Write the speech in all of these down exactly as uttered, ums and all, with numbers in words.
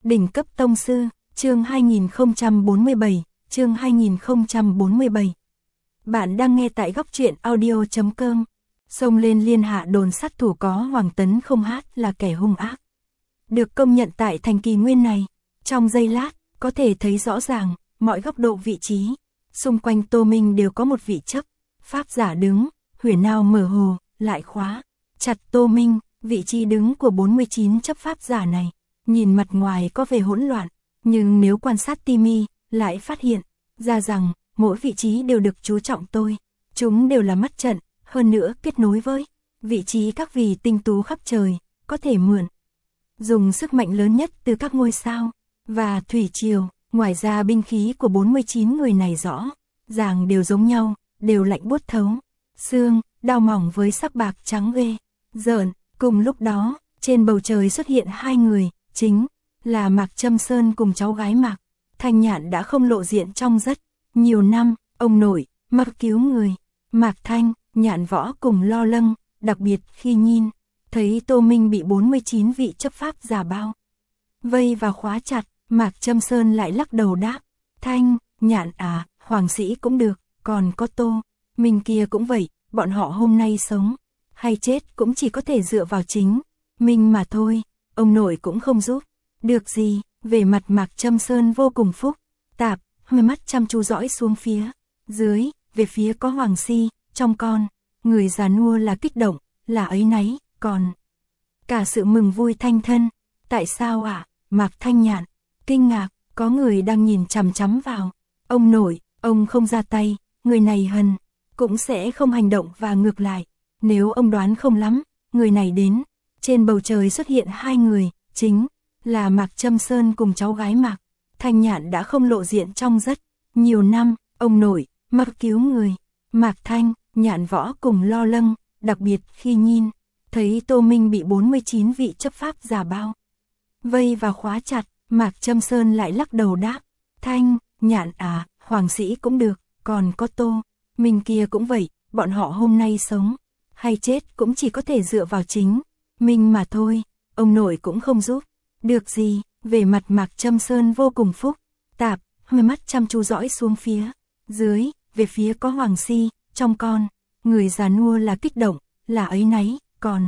Đỉnh cấp tông sư, chương hai nghìn không trăm bốn mươi bảy, chương hai nghìn không trăm bốn mươi bảy. Bạn đang nghe tại góc truyện audio chấm com. Xông lên liên hạ đồn sát thủ có Hoàng Tấn không hát là kẻ hung ác. Được công nhận tại thành kỳ nguyên này, trong giây lát, có thể thấy rõ ràng, mọi góc độ vị trí. Xung quanh Tô Minh đều có một vị chấp, pháp giả đứng, huyền nào mở hồ, lại khóa. Chặt Tô Minh, vị trí đứng của bốn mươi chín chấp pháp giả này. Nhìn mặt ngoài có vẻ hỗn loạn, nhưng nếu quan sát tỉ mỉ, lại phát hiện ra rằng mỗi vị trí đều được chú trọng tôi. Chúng đều là mắt trận, hơn nữa kết nối với vị trí các vì tinh tú khắp trời, có thể mượn dùng sức mạnh lớn nhất từ các ngôi sao và thủy triều. Ngoài ra binh khí của bốn mươi chín người này rõ ràng đều giống nhau, đều lạnh buốt thấu xương, đao mỏng với sắc bạc trắng ghê rợn. Cùng lúc đó, trên bầu trời xuất hiện hai người, chính là Mạc Trâm Sơn cùng cháu gái Mạc Thanh Nhạn đã không lộ diện trong rất nhiều năm. Ông nội, mặc cứu người, Mạc Thanh Nhạn võ cùng lo lắng, đặc biệt khi nhìn thấy Tô Minh bị bốn mươi chín vị chấp pháp giả bao vây và khóa chặt, Mạc Trâm Sơn lại lắc đầu đáp: Thanh Nhạn à, hoàng sĩ cũng được, còn có Tô Minh kia cũng vậy, bọn họ hôm nay sống hay chết cũng chỉ có thể dựa vào chính mình mà thôi, ông nội cũng không giúp được gì. Về mặt Mạc Trâm Sơn vô cùng phức tạp, hơi mắt chăm chú dõi xuống phía dưới, về phía có Hoàng Si, trong con người già nua là kích động, là ấy náy, còn cả sự mừng vui thanh thân. Tại sao ạ? À? Mạc Thanh Nhạn kinh ngạc, có người đang nhìn chằm chằm vào ông nội, ông không ra tay, người này hần cũng sẽ không hành động, và ngược lại, nếu ông đoán không lắm, người này đến. Trên bầu trời xuất hiện hai người, chính là Mạc Trâm Sơn cùng cháu gái Mạc Thanh Nhạn đã không lộ diện trong rất nhiều năm. Ông nội, mặc cứu người, Mạc Thanh Nhạn võ cùng lo lắng, đặc biệt khi nhìn thấy Tô Minh bị bốn mươi chín vị chấp pháp giả bao vây và khóa chặt, Mạc Trâm Sơn lại lắc đầu đáp: Thanh Nhạn à, hoàng sĩ cũng được, còn có Tô Minh kia cũng vậy, bọn họ hôm nay sống hay chết cũng chỉ có thể dựa vào chính mình mà thôi, ông nội cũng không giúp được gì. Về mặt Mạc Trâm Sơn vô cùng phức tạp, hơi mắt chăm chú dõi xuống phía dưới, về phía có Hoàng Si, trong con người già nua là kích động, là ấy náy, còn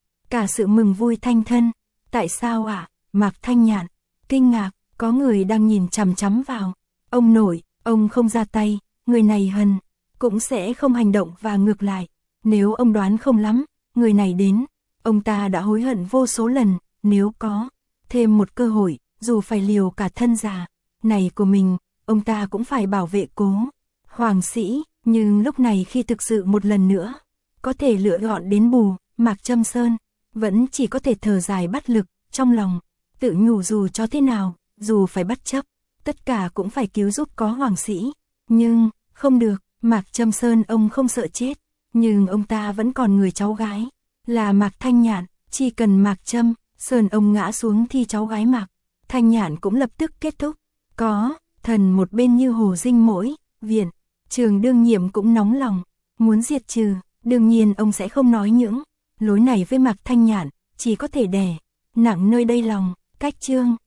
cả sự mừng vui thanh thân. Tại sao ạ? À? Mạc Thanh Nhạn kinh ngạc, có người đang nhìn chằm chằm vào ông nội, ông không ra tay, người này hần cũng sẽ không hành động, và ngược lại, nếu ông đoán không lắm, người này đến. Ông ta đã hối hận vô số lần, nếu có thêm một cơ hội, dù phải liều cả thân già này của mình, ông ta cũng phải bảo vệ cố hoàng sĩ. Nhưng lúc này khi thực sự một lần nữa có thể lựa gọn đến bù, Mạc Trâm Sơn vẫn chỉ có thể thở dài bất lực, trong lòng tự nhủ dù cho thế nào, dù phải bất chấp tất cả cũng phải cứu giúp có hoàng sĩ. Nhưng không được, Mạc Trâm Sơn ông không sợ chết, nhưng ông ta vẫn còn người cháu gái là Mạc Thanh Nhạn, chỉ cần Mạc Trâm Sơn ông ngã xuống thì cháu gái Mạc Thanh Nhạn cũng lập tức kết thúc. Có thần một bên như Hồ Dinh mỗi viện trường đương nhiệm cũng nóng lòng muốn diệt trừ, đương nhiên ông sẽ không nói những lối này với Mạc Thanh Nhạn, chỉ có thể đè nặng nơi đây lòng. Cách chương